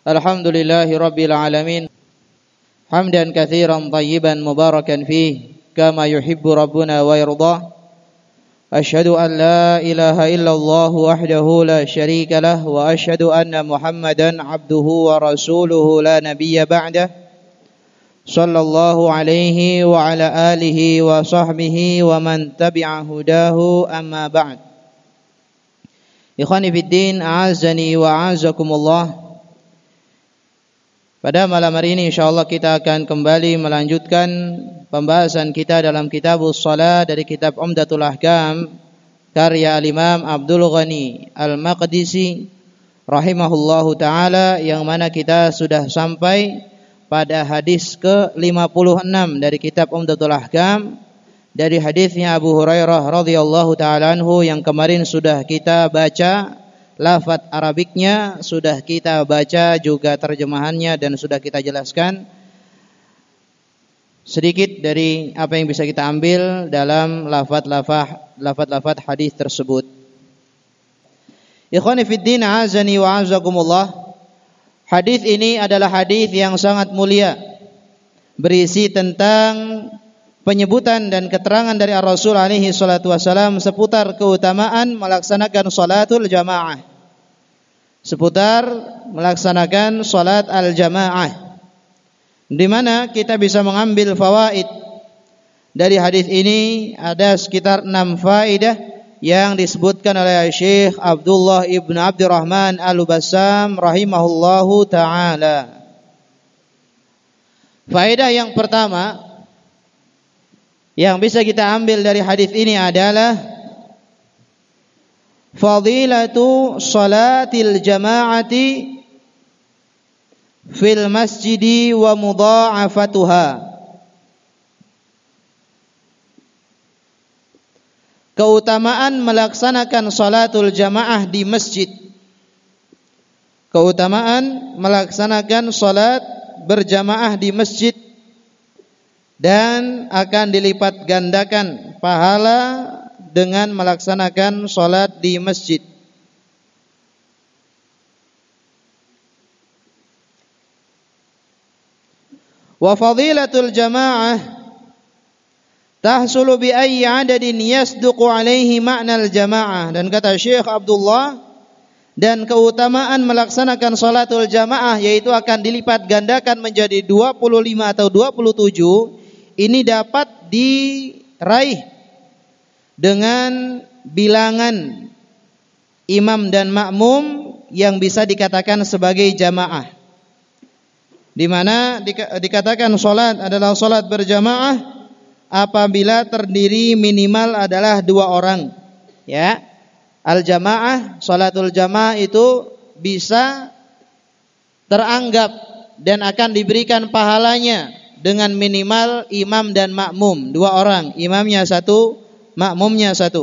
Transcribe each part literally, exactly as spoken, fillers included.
Alhamdulillahi Rabbil Alamin. Hamdan katsiran tayyiban mubarakan fih kama yuhibbu Rabbuna wa yardah. Ashhadu an la ilaha illallah wahdahu la syarika lah wa ashhadu anna Muhammadan abduhu wa rasuluhu la nabiyya ba'dah. Sallallahu alaihi wa ala alihi wa sahbihi wa man tabi'a hudahu amma ba'd. Ikhwani fid din, a'azzani wa a'azzakumullah. Pada malam hari ini insyaallah kita akan kembali melanjutkan pembahasan kita dalam Kitabus Shalah dari kitab Umdatul Ahkam karya Al-Imam Abdul Ghani Al-Maqdisi rahimahullahu taala, yang mana kita sudah sampai pada hadis ke lima puluh enam dari kitab Umdatul Ahkam, dari hadisnya Abu Hurairah radhiyallahu taala anhu yang kemarin sudah kita baca. Lafaz Arabiknya sudah kita baca, juga terjemahannya, dan sudah kita jelaskan sedikit dari apa yang bisa kita ambil dalam lafaz-lafaz lafaz-lafaz hadis tersebut. Ikhwani fid din, a'azani wa a'azakumullah. Hadis ini adalah hadis yang sangat mulia, berisi tentang penyebutan dan keterangan dari Rasul alaihi salatu wasalam seputar keutamaan melaksanakan salatul jamaah, seputar melaksanakan salat al-jamaah, di mana kita bisa mengambil fawaid dari hadis ini. Ada sekitar enam faedah yang disebutkan oleh Syekh Abdullah ibn Abdurrahman Al-Bassam rahimahullahu taala. Faedah yang pertama yang bisa kita ambil dari hadis ini adalah fadilatu salatil jama'ati fil masjidi wa mudha'afatuha. Keutamaan melaksanakan salatul jamaah di masjid. Keutamaan melaksanakan salat berjamaah di masjid, dan akan dilipat gandakan pahala dengan melaksanakan salat di masjid. Wa fadilatul jamaah tahsulu bi ayyi adadin yasduqu alaihi ma'nal jamaah. Dan kata Syekh Abdullah, dan keutamaan melaksanakan salatul jamaah yaitu akan dilipat gandakan menjadi dua puluh lima atau dua puluh tujuh. Ini dapat diraih dengan bilangan imam dan makmum yang bisa dikatakan sebagai jamaah, di mana dikatakan salat adalah salat berjamaah apabila terdiri minimal adalah dua orang. Ya, al-jamaah, salatul jamaah itu bisa teranggap dan akan diberikan pahalanya dengan minimal imam dan makmum, dua orang, imamnya satu, makmumnya satu.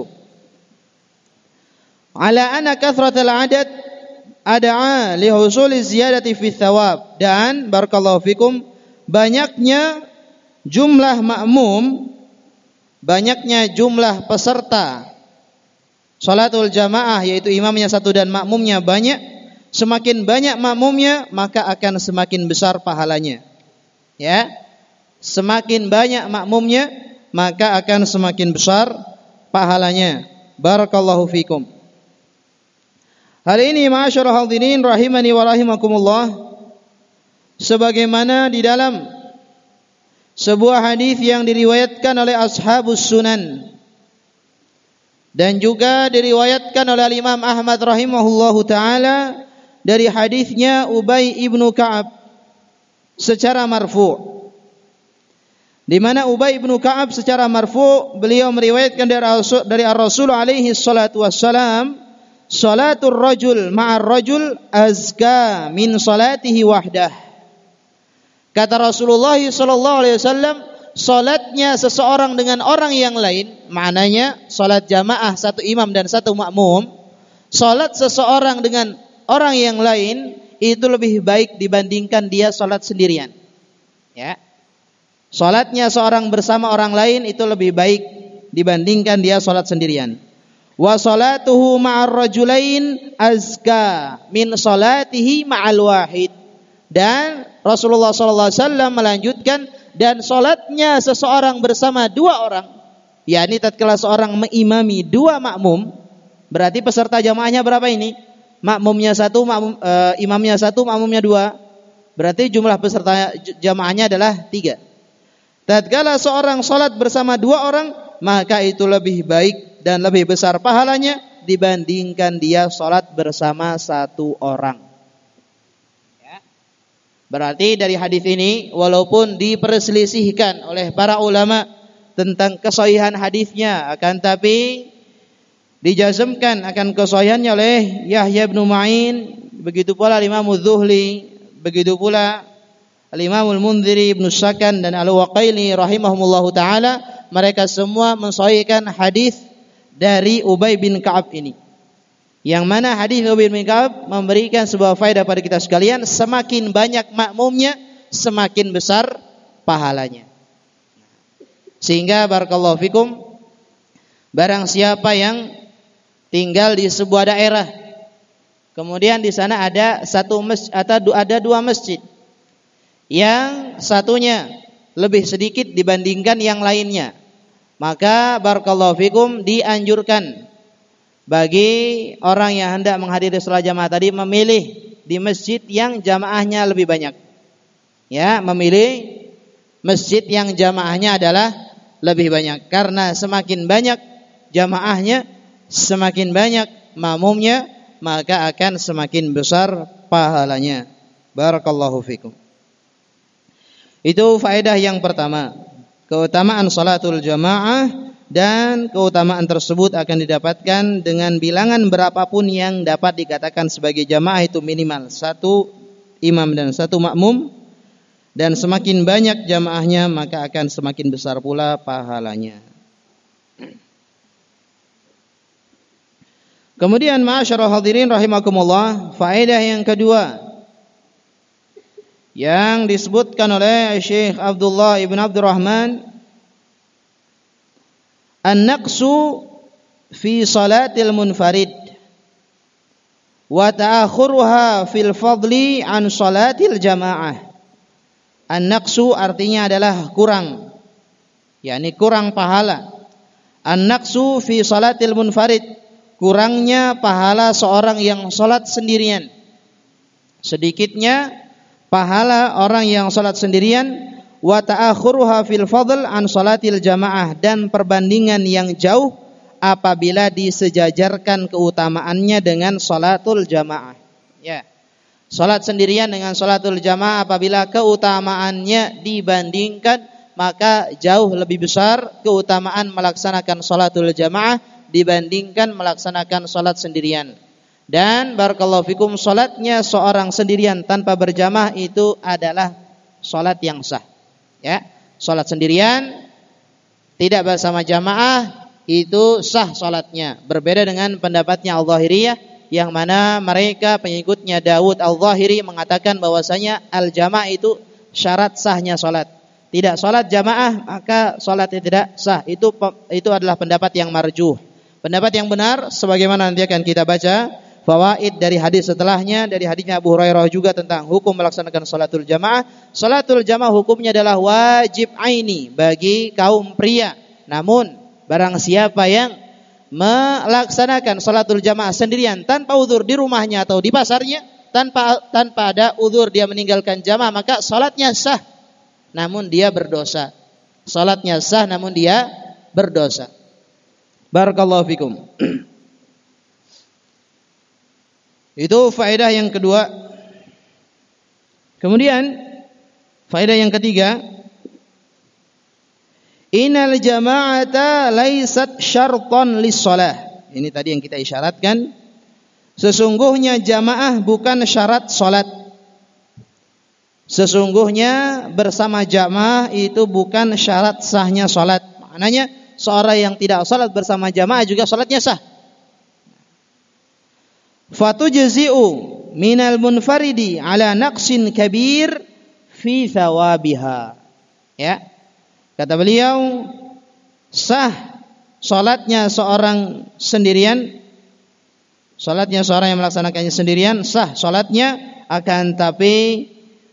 Ala anna kathratal adad ad'a li husuli ziyadati fi thawab. Dan barakallahu fikum, banyaknya jumlah makmum, banyaknya jumlah peserta salatul jamaah, yaitu imamnya satu dan makmumnya banyak, semakin banyak makmumnya maka akan semakin besar pahalanya. Ya, semakin banyak makmumnya maka akan semakin besar pahalanya. Barakallahu fikum. Hal ini ma'asyiral hadirin rahimani wa rahimakumullah, sebagaimana di dalam sebuah hadis yang diriwayatkan oleh ashabus sunan dan juga diriwayatkan oleh Imam Ahmad rahimahullahu taala dari hadisnya Ubay ibnu Ka'ab secara marfu', di mana Ubay ibnu Ka'ab secara marfu' beliau meriwayatkan dari Rasul, dari Rasul alaihi salatu wassalam, salatul rajul ma'ar rajul azka min salatihi wahdah. Kata Rasulullah sallallahu alaihi wasallam, salatnya seseorang dengan orang yang lain, maknanya salat jamaah satu imam dan satu makmum, salat seseorang dengan orang yang lain itu lebih baik dibandingkan dia salat sendirian. Ya. Salatnya seorang bersama orang lain itu lebih baik dibandingkan dia salat sendirian. Wa salatuhu ma'ar rajulain azka min salatihi ma'al wahid. Dan Rasulullah sallallahu alaihi wasallam melanjutkan, dan salatnya seseorang bersama dua orang, yakni tatkala seorang mengimami dua makmum, berarti peserta jamaahnya berapa ini? Makmumnya satu, makmum, e, imamnya satu, makmumnya dua. Berarti jumlah peserta jamaahnya adalah tiga. Tatkala seorang salat bersama dua orang, maka itu lebih baik dan lebih besar pahalanya dibandingkan dia salat bersama satu orang. Berarti dari hadis ini, walaupun diperselisihkan oleh para ulama tentang kesahihan hadisnya, akan tapi dijazmkan akan kesahihannya oleh Yahya bin Ma'in, begitu pula Imam Az-Zuhli, begitu pula Imam Al-Mundhiri, Ibnu Sakan dan Al-Waqaili rahimahumullahu taala. Mereka semua mensahihkan hadis dari Ubay bin Ka'ab ini. Yang mana hadis Ubay bin Ka'ab memberikan sebuah faedah pada kita sekalian, semakin banyak makmumnya, semakin besar pahalanya. Sehingga barakallahu fikum, barang siapa yang tinggal di sebuah daerah, kemudian di sana ada satu masjid atau ada dua masjid, yang satunya lebih sedikit dibandingkan yang lainnya, maka barakallahu fikum dianjurkan bagi orang yang hendak menghadiri salat jamaah tadi memilih di masjid yang jamaahnya lebih banyak. Ya, memilih masjid yang jamaahnya adalah lebih banyak, karena semakin banyak jamaahnya, semakin banyak makmumnya, maka akan semakin besar pahalanya. Barakallahu fikum. Itu faedah yang pertama, keutamaan salatul jamaah, dan keutamaan tersebut akan didapatkan dengan bilangan berapapun yang dapat dikatakan sebagai jamaah, itu minimal satu imam dan satu makmum, dan semakin banyak jamaahnya maka akan semakin besar pula pahalanya. Kemudian ma'asyiral hadirin rahimakumullah, faedah yang kedua yang disebutkan oleh Syekh Abdullah ibn Abdurrahman, an-naqsu fi salatil munfarid wa ta'akhuruha fil fadli an salatil jamaah. An-naqsu artinya adalah kurang, yakni kurang pahala. An-naqsu fi salatil munfarid, kurangnya pahala seorang yang salat sendirian, sedikitnya pahala orang yang salat sendirian. Wa ta'akhuruha fil fadl an salatil jamaah, dan perbandingan yang jauh apabila disejajarkan keutamaannya dengan salatul jamaah. Ya. Salat sendirian dengan salatul jamaah apabila keutamaannya dibandingkan, maka jauh lebih besar keutamaan melaksanakan salatul jamaah dibandingkan melaksanakan salat sendirian. Dan barakallahu fikum, salatnya seorang sendirian tanpa berjamaah itu adalah salat yang sah. Ya, salat sendirian tidak bersama jamaah itu sah salatnya. Berbeda dengan pendapatnya Al-Zahiriyah, yang mana mereka pengikutnya Daud Al-Zahiri mengatakan bahwasanya al-jamaah itu syarat sahnya salat. Tidak salat jamaah maka salatnya tidak sah. Itu itu adalah pendapat yang marjuh. Pendapat yang benar sebagaimana nanti akan kita baca fawaid dari hadis setelahnya, dari hadisnya Abu Hurairah juga tentang hukum melaksanakan salatul jamaah. Salatul jamaah hukumnya adalah wajib aini bagi kaum pria. Namun barang siapa yang melaksanakan salatul jamaah sendirian tanpa uzur di rumahnya atau di pasarnya, tanpa tanpa ada uzur dia meninggalkan jamaah, maka salatnya sah namun dia berdosa. Salatnya sah namun dia berdosa. Barakallahu fikum. Itu faedah yang kedua. Kemudian faedah yang ketiga, innal jama'ata laysat syartan lis-shalah. Ini tadi yang kita isyaratkan. Sesungguhnya jamaah bukan syarat salat. Sesungguhnya bersama jamaah itu bukan syarat sahnya salat. Maknanya seorang yang tidak salat bersama jamaah juga salatnya sah. Fatujzi'u minal munfaridi ala naqsin kabir fi thawabiha. Ya. Kata beliau, sah salatnya seorang sendirian, salatnya seorang yang melaksanakannya sendirian sah salatnya, akan tapi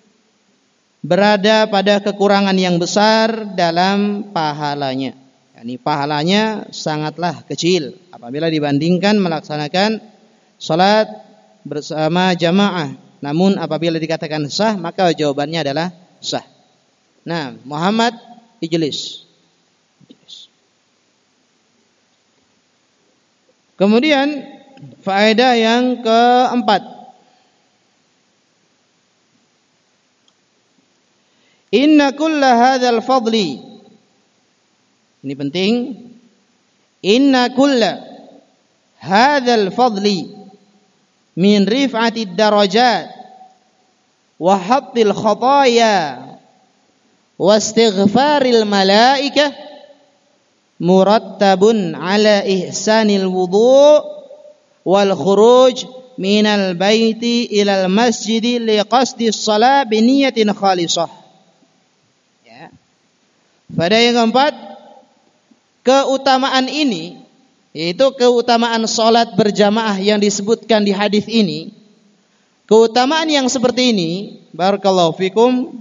berada pada kekurangan yang besar dalam pahalanya. Yani pahalanya sangatlah kecil apabila dibandingkan melaksanakan salat bersama jamaah. Namun apabila dikatakan sah, maka jawabannya adalah sah. Nah, Muhammad ijlis. Kemudian faedah yang keempat, inna kulla hadzal fadli, ini penting, inna kulla hadzal fadli min rif'atid darajat wa hattil khataya wa istighfaril malaikah murattabun ala ihsanil wudu' wal khuruj minal baiti ilal masjidi liqasdi shalah biniyatin khalisah. Ya. Pada yang keempat, keutamaan ini, yaitu keutamaan salat berjamaah yang disebutkan di hadis ini. Keutamaan yang seperti ini, barakallahu fikum,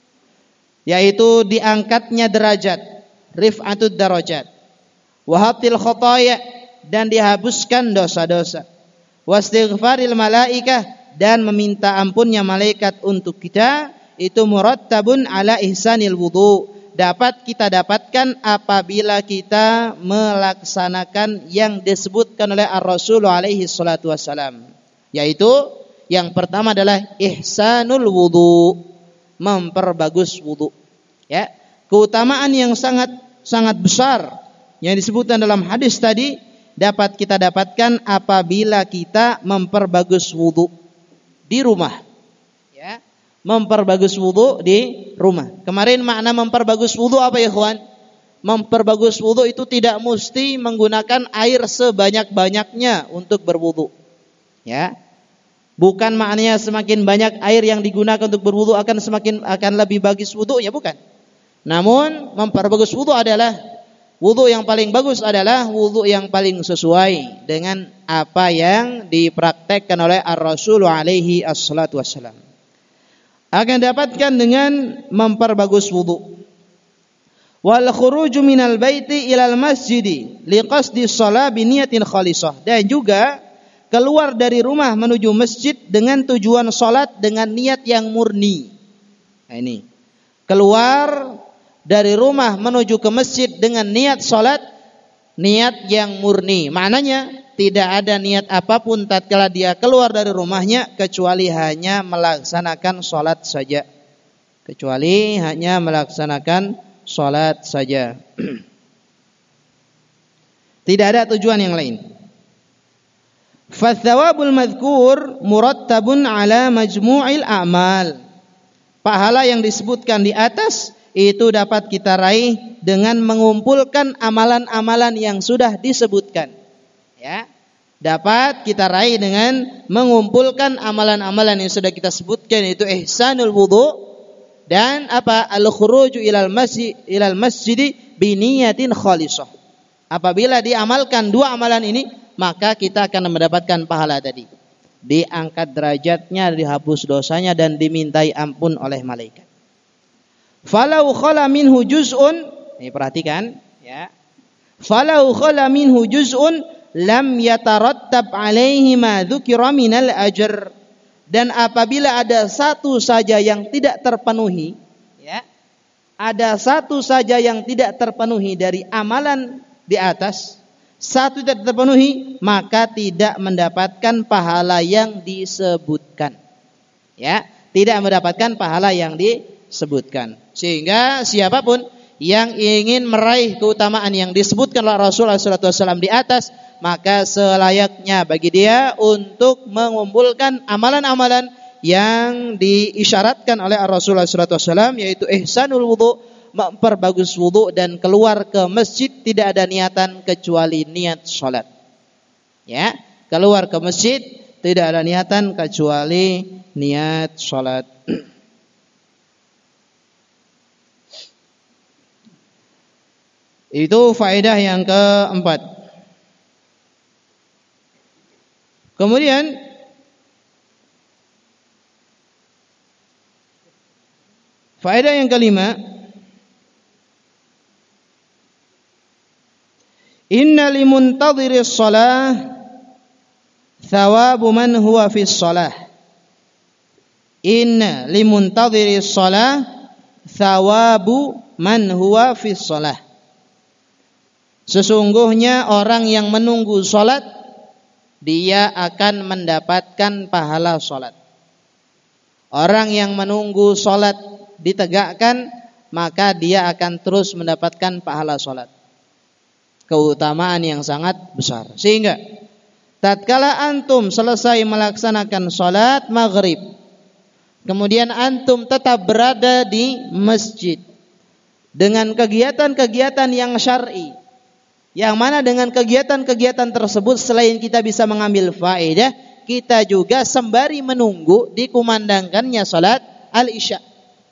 yaitu diangkatnya derajat, rif'atud darajat, wahabtil khotaya, dan dihapuskan dosa-dosa, wastighfaril malaikah, dan meminta ampunnya malaikat untuk kita, itu murattabun ala ihsanil wudu, dapat kita dapatkan apabila kita melaksanakan yang disebutkan oleh Ar-Rasul alaihi salatu wassalam, yaitu yang pertama adalah ihsanul wudu, memperbagus wudu. Ya, keutamaan yang sangat sangat besar yang disebutkan dalam hadis tadi dapat kita dapatkan apabila kita memperbagus wudu di rumah. Ya, memperbagus wudu di rumah. Kemarin makna memperbagus wudu apa ya, ikhwan? Memperbagus wudu itu tidak mesti menggunakan air sebanyak-banyaknya untuk berwudu. Ya. Bukan maknanya semakin banyak air yang digunakan untuk berwudu akan semakin akan lebih bagus wudunya, bukan. Namun memperbagus wudu adalah wudu yang paling bagus adalah wudu yang paling sesuai dengan apa yang dipraktekkan oleh Ar-Rasul alaihi assalatu wassalam. Akan dapatkan dengan memperbagus wudu. Wal khuruju minal baiti ilal masjidi liqasdi shalah biniyatin khalisah, dan juga keluar dari rumah menuju masjid dengan tujuan salat dengan niat yang murni. Nah, ini keluar dari rumah menuju ke masjid dengan niat salat, niat yang murni. Maknanya tidak ada niat apapun tatkala dia keluar dari rumahnya kecuali hanya melaksanakan salat saja. Kecuali hanya melaksanakan salat saja. Tidak ada tujuan yang lain. Fathawabul madhkur murattabun ala majmu'il a'mal. Pahala yang disebutkan di atas itu dapat kita raih dengan mengumpulkan amalan-amalan yang sudah disebutkan. Ya, dapat kita raih dengan mengumpulkan amalan-amalan yang sudah kita sebutkan, yaitu ihsanul wudu dan apa al-khuruju ilal masjid ilal masjidi biniyatin khalisah. Apabila diamalkan dua amalan ini, maka kita akan mendapatkan pahala tadi. Diangkat derajatnya, dihapus dosanya, dan dimintai ampun oleh malaikat. Falau khala minhu juz'un, ini perhatikan ya. Falau khala minhu juz'un lam yatarattab alaihi ma dzukira minal ajr. Dan apabila ada satu saja yang tidak terpenuhi, ya. Ada satu saja yang tidak terpenuhi dari amalan di atas, satu tidak terpenuhi, maka tidak mendapatkan pahala yang disebutkan. Ya, tidak mendapatkan pahala yang disebutkan. Sehingga siapapun yang ingin meraih keutamaan yang disebutkan oleh Rasulullah shallallahu alaihi wasallam di atas, maka selayaknya bagi dia untuk mengumpulkan amalan-amalan yang diisyaratkan oleh Rasulullah shallallahu alaihi wasallam, yaitu ihsanul wudu, memperbagus wudu, dan keluar ke masjid tidak ada niatan kecuali niat salat. Ya, keluar ke masjid tidak ada niatan kecuali niat salat. Itu faedah yang keempat. Kemudian Faedah yang kelima, inna limuntadhiris shalah thawabu man huwa fis shalah. Inna limuntadhiris shalah thawabu man huwa fis shalah. Sesungguhnya orang yang menunggu salat, dia akan mendapatkan pahala salat. Orang yang menunggu salat ditegakkan, maka dia akan terus mendapatkan pahala salat. Keutamaan yang sangat besar. Sehingga tatkala antum selesai melaksanakan salat maghrib, kemudian antum tetap berada di masjid dengan kegiatan-kegiatan yang syar'i, yang mana dengan kegiatan-kegiatan tersebut selain kita bisa mengambil faedah, kita juga sembari menunggu dikumandangkannya salat al-isya.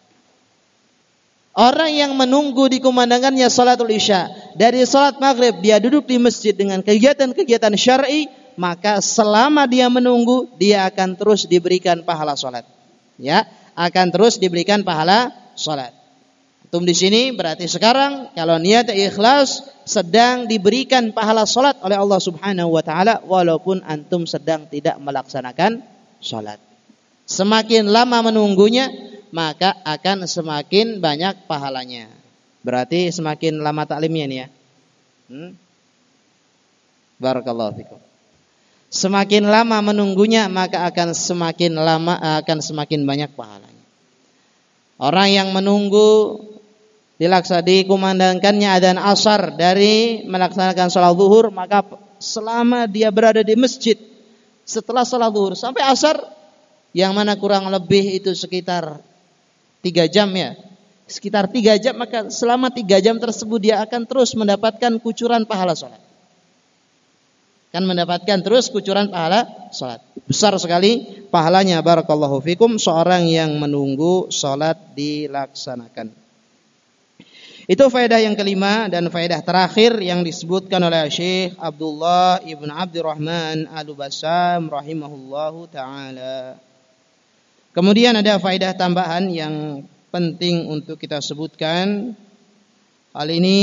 Orang yang menunggu dikumandangkannya salatul isya, dari salat maghrib dia duduk di masjid dengan kegiatan-kegiatan syar'i, maka selama dia menunggu dia akan terus diberikan pahala salat. Ya, akan terus diberikan pahala salat. Antum di sini berarti sekarang kalau niat ikhlas sedang diberikan pahala salat oleh Allah Subhanahu wa taala walaupun antum sedang tidak melaksanakan salat. Semakin lama menunggunya, maka akan semakin banyak pahalanya. Berarti semakin lama taklimnya nih ya. Hmm? Barakallahu fikum. Semakin lama menunggunya, maka akan semakin lama akan semakin banyak pahalanya. Orang yang menunggu dilaksanakan dikumandangkannya adzan asar dari melaksanakan salat zuhur, maka selama dia berada di masjid setelah salat zuhur sampai asar, yang mana kurang lebih itu sekitar tiga jam ya, sekitar tiga jam, maka selama tiga jam tersebut dia akan terus mendapatkan kucuran pahala salat. Akan mendapatkan terus kucuran pahala salat. Besar sekali pahalanya, barakallahu fikum, seorang yang menunggu salat dilaksanakan. Itu faedah yang kelima, dan faedah terakhir yang disebutkan oleh Syekh Abdullah Ibn Abdurrahman Al-Bassam rahimahullahu ta'ala. Kemudian ada faedah tambahan yang penting untuk kita sebutkan. Hal ini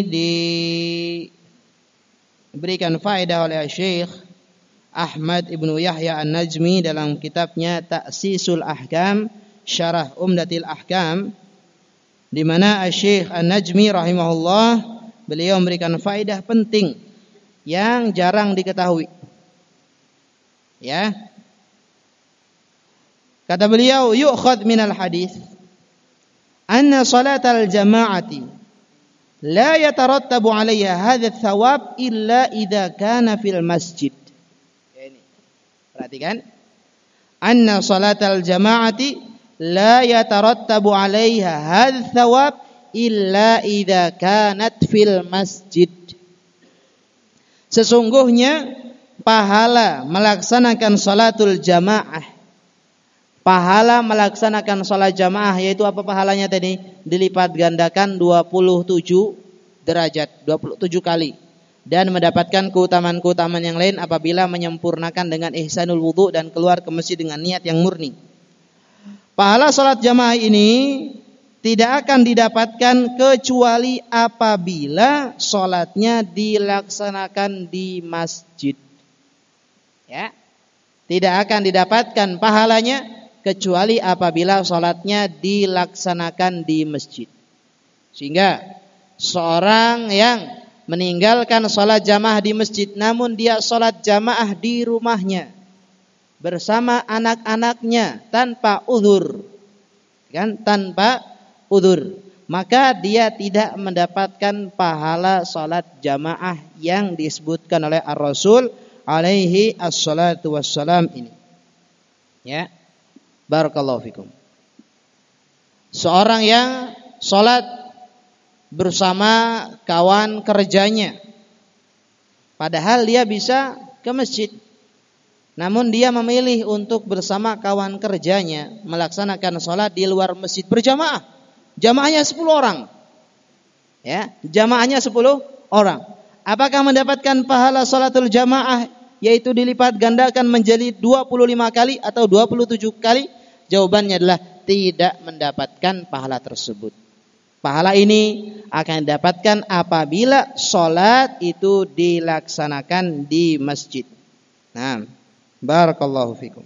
diberikan faedah oleh Syekh Ahmad Ibnu Yahya An-Najmi dalam kitabnya Ta'sisul Ahkam Syarah Umdatil Ahkam, di mana Syekh An-Najmi rahimahullah beliau memberikan faedah penting yang jarang diketahui. Ya. Kata beliau, yu'khadh minal hadis anna salatal jama'ati la yatarattabu 'alayha hadha ats-tsawab illa idza kana fil masjid. Ini. Perhatikan. Anna salatal jama'ati la yatarattabu 'alayha hadha ats-tsawab illa idza kanat fil masjid. Sesungguhnya pahala melaksanakan salatul jamaah, pahala melaksanakan salat jamaah, yaitu apa pahalanya tadi? Dilipat gandakan dua puluh tujuh derajat, dua puluh tujuh kali, dan mendapatkan keutamaan-keutamaan yang lain apabila menyempurnakan dengan ihsanul wudu dan keluar ke masjid dengan niat yang murni. Pahala salat jamaah ini tidak akan didapatkan kecuali apabila salatnya dilaksanakan di masjid. Ya. Tidak akan didapatkan pahalanya kecuali apabila salatnya dilaksanakan di masjid. Sehingga seorang yang meninggalkan salat jamaah di masjid namun dia salat jamaah di rumahnya bersama anak-anaknya tanpa uzur, kan, tanpa uzur, maka dia tidak mendapatkan pahala salat jamaah yang disebutkan oleh Ar-Rasul alaihi assalatu wassalam ini. Ya. Barakallahu fikum. Seorang yang salat bersama kawan kerjanya, padahal dia bisa ke masjid, namun dia memilih untuk bersama kawan kerjanya melaksanakan salat di luar masjid berjamaah. Jamaahnya sepuluh orang. Ya, jamaahnya sepuluh orang. Apakah mendapatkan pahala salatul jamaah, yaitu dilipat gandakan menjadi dua puluh lima kali atau dua puluh tujuh kali? Jawabannya adalah tidak mendapatkan pahala tersebut. Pahala ini akan didapatkan apabila sholat itu dilaksanakan di masjid. Nah, barakallahu fikum.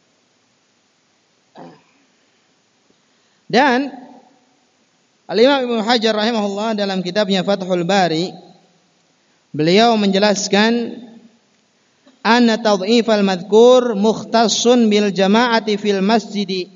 Dan Al-Imam Ibnu Hajar rahimahullah dalam kitabnya Fathul Bari, beliau menjelaskan anna tadhifal madhkur mukhtassun bil jama'ati fil masjid.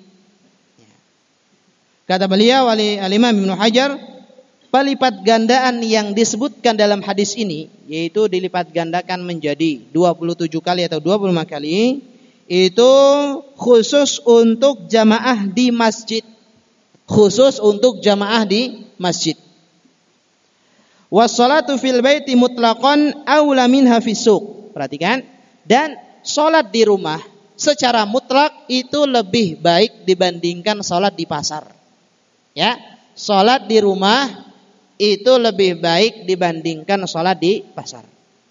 Kata beliau Al-Imam Ibnu Hajar, pelipat gandaan yang disebutkan dalam hadis ini, yaitu dilipat gandakan menjadi dua puluh tujuh kali atau dua puluh lima kali, itu khusus untuk jamaah di masjid. Khusus untuk jamaah di masjid. Was-salatu fil baiti mutlaqan aula minha fis suq. Perhatikan, dan salat di rumah secara mutlak itu lebih baik dibandingkan salat di pasar. Ya, salat di rumah itu lebih baik dibandingkan salat di pasar.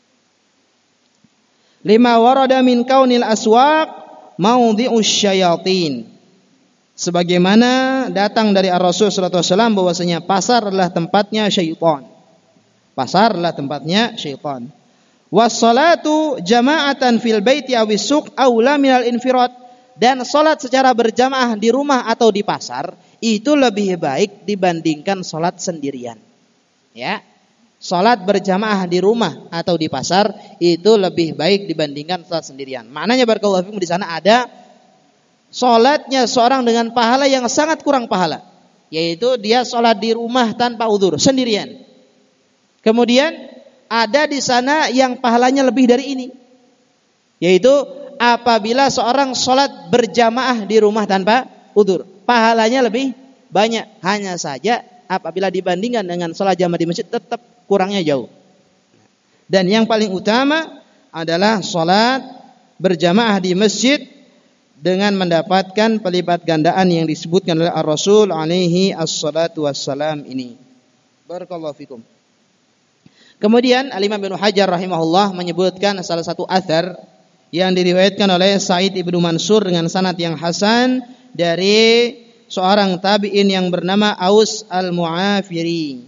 Lima warada min kaunil aswaq maudhi'us syayatin. Sebagaimana datang dari Ar-Rasul sallallahu alaihi wasallam bahwasanya pasar adalah tempatnya syaitan. Pasar adalah tempatnya syaitan. Was-salatu jama'atan fil baiti awis suq aula minal infirad. Dan salat secara berjamaah di rumah atau di pasar itu lebih baik dibandingkan salat sendirian. Ya. Salat berjamaah di rumah atau di pasar itu lebih baik dibandingkan salat sendirian. Maknanya barakallahu fikum di sana ada salatnya seorang dengan pahala yang sangat kurang pahala, yaitu dia salat di rumah tanpa udzur sendirian. Kemudian ada di sana yang pahalanya lebih dari ini, yaitu apabila seorang salat berjamaah di rumah tanpa udzur, pahalanya lebih banyak. Hanya saja apabila dibandingkan dengan salat jamaah di masjid tetap kurangnya jauh. Dan yang paling utama adalah salat berjamaah di masjid dengan mendapatkan pelipat gandaan yang disebutkan oleh Ar-Rasul alaihi assalatu wassalam ini. Barakallahu fikum. Kemudian Al-Imam Ibnu Hajar rahimahullah menyebutkan salah satu athar yang diriwayatkan oleh Sa'id Ibnu Mansur dengan sanad yang hasan dari seorang tabi'in yang bernama Aus Al-Mu'afiri.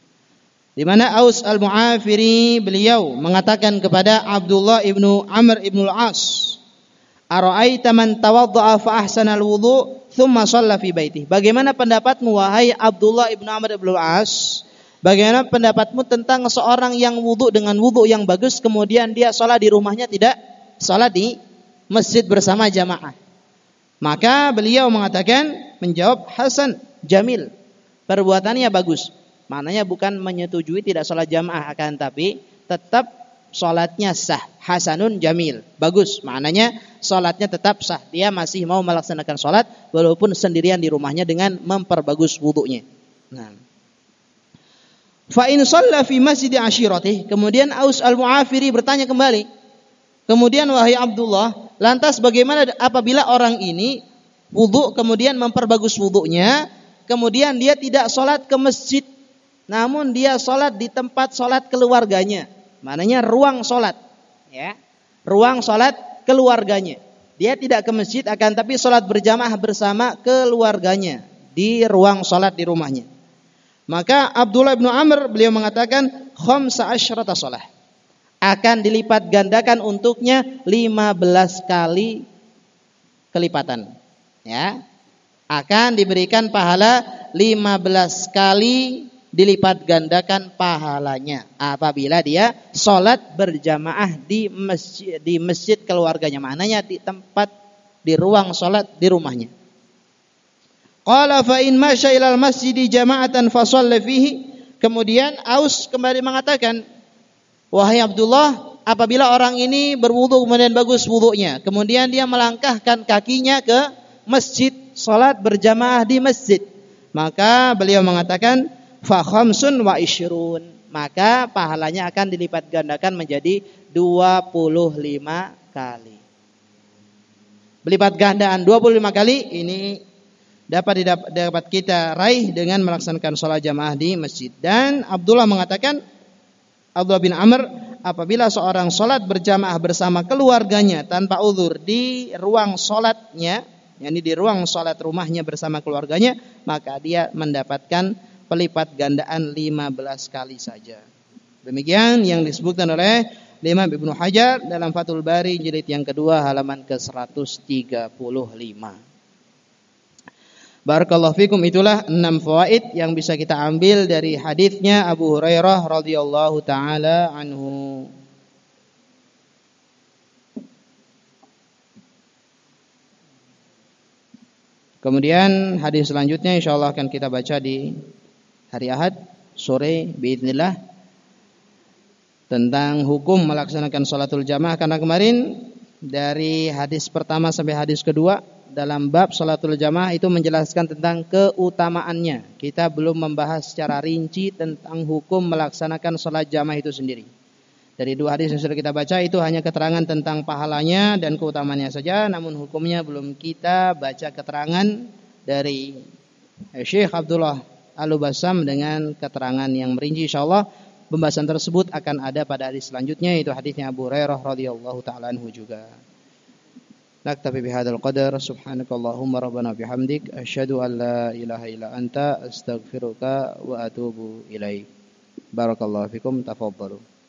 Di mana Aus Al-Mu'afiri beliau mengatakan kepada Abdullah Ibnu Amr Ibnu Al-As, ara'aita man tawadda'a fa ahsana al-wudu' thumma shalla fi baitihi. Bagaimana pendapatmu wahai Abdullah Ibnu Amr Ibnu Al-As? Bagaimana pendapatmu tentang seorang yang wudu dengan wudu yang bagus kemudian dia salat di rumahnya, tidak salat di masjid bersama jamaah? Maka beliau mengatakan, menjawab, hasan, jamil. Perbuatannya bagus. Maknanya bukan menyetujui tidak salat jamaah, akan tapi tetap salatnya sah, hasanun jamil, bagus. Maknanya salatnya tetap sah. Dia masih mau melaksanakan salat walaupun sendirian di rumahnya dengan memperbagus wudunya. Nah. Fa in shalla fi masjid ashiratih. Kemudian Aus Al-Mu'afiri bertanya kembali. Kemudian wahai Abdullah, lantas bagaimana apabila orang ini wudu kemudian memperbagus wudunya, kemudian dia tidak salat ke masjid, namun dia salat di tempat salat keluarganya. Maknanya ruang salat, ya. Ruang salat keluarganya. Dia tidak ke masjid akan tapi salat berjamaah bersama keluarganya di ruang salat di rumahnya. Maka Abdullah bin Amr beliau mengatakan khamsa asyrata shalah. Akan dilipat gandakan untuknya lima belas kali kelipatan. Ya. Akan diberikan pahala lima belas kali dilipat gandakan pahalanya apabila dia salat berjamaah di masjid di masjid keluarganya, maknanya di tempat di ruang salat di rumahnya. Qala fa in masya ilal masjidi jama'atan fa shalla fihi. Kemudian Aus kembali mengatakan, wahai Abdullah, apabila orang ini berwudu kemudian bagus wudunya, kemudian dia melangkahkan kakinya ke masjid, salat berjamaah di masjid, maka beliau mengatakan fa khamsun wa ishrun, maka pahalanya akan dilipat gandakan menjadi dua puluh lima kali. Berlipat gandaan dua puluh lima kali ini dapat dapat kita raih dengan melaksanakan salat jamaah di masjid. Dan Abdullah mengatakan, Abdullah bin Amr, apabila seorang salat berjamaah bersama keluarganya tanpa uzur di ruang salatnya, yakni di ruang salat rumahnya bersama keluarganya, maka dia mendapatkan pelipat gandaan lima belas kali saja. Demikian yang disebutkan oleh Imam Ibnu Hajar dalam Fathul Bari jilid yang kedua halaman ke seratus tiga puluh lima. Barakallahu fikum, itulah enam fawaid yang bisa kita ambil dari hadisnya Abu Hurairah radhiyallahu taala anhu. Kemudian hadis selanjutnya insyaallah akan kita baca di hari Ahad sore biidznillah, tentang hukum melaksanakan salatul jamaah. Karena kemarin dari hadis pertama sampai hadis kedua dalam bab salatul jamaah itu menjelaskan tentang keutamaannya. Kita belum membahas secara rinci tentang hukum melaksanakan salat jamaah itu sendiri. Dari dua hadis yang sudah kita baca itu hanya keterangan tentang pahalanya dan keutamaannya saja, namun hukumnya belum kita baca keterangan dari Syekh Abdullah Al-Bassam dengan keterangan yang merinci. Insyaallah pembahasan tersebut akan ada pada hadis selanjutnya, yaitu hadisnya Abu Hurairah radhiyallahu taala anhu juga. Naktafi bihadzal qadar, subhanakallahumma rabbana bihamdik, asyhadu an la ilaha illa anta, astaghfiruka wa atubu ilaik. Barakallahu fikum, tafadhalu.